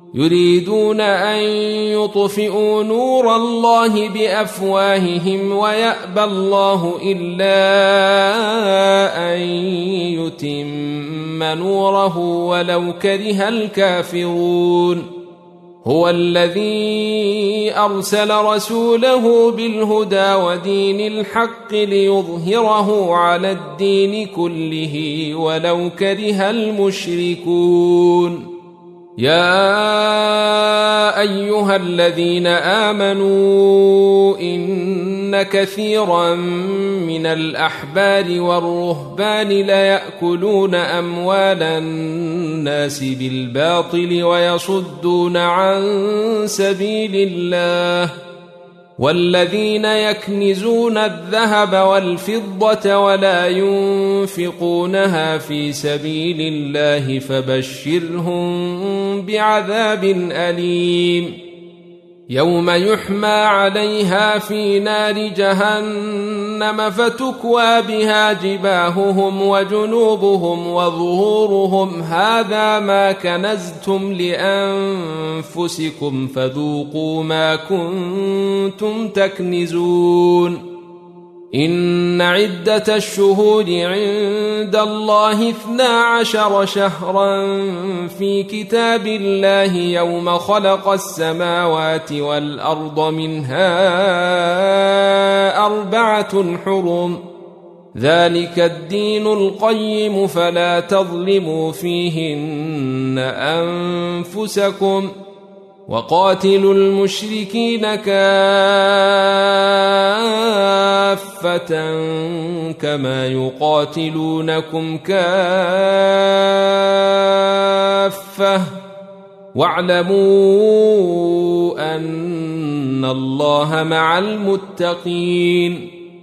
يريدون أن يطفئوا نور الله بأفواههم ويأبى الله إلا أن يتم نوره ولو كره الكافرون هو الذي أرسل رسوله بالهدى ودين الحق ليظهره على الدين كله ولو كره المشركون يا أيها الذين آمنوا إن كثيرا من الأحبار والرهبان ليأكلون أموال الناس بالباطل ويصدون عن سبيل الله والذين يكنزون الذهب والفضة ولا ينفقونها في سبيل الله فبشرهم بعذاب أليم يوم يحمى عليها في نار جهنم فتكوى بها جباههم وجنوبهم وظهورهم هذا ما كنزتم لأنفسكم فذوقوا ما كنتم تكنزون إن عدة الشهور عند الله 12 شهرا في كتاب الله يوم خلق السماوات والأرض منها 4 حرم ذلك الدين القيم فلا تظلموا فيهن أنفسكم وقاتلوا المشركين كافة كما يقاتلونكم كافة واعلموا أن الله مع المتقين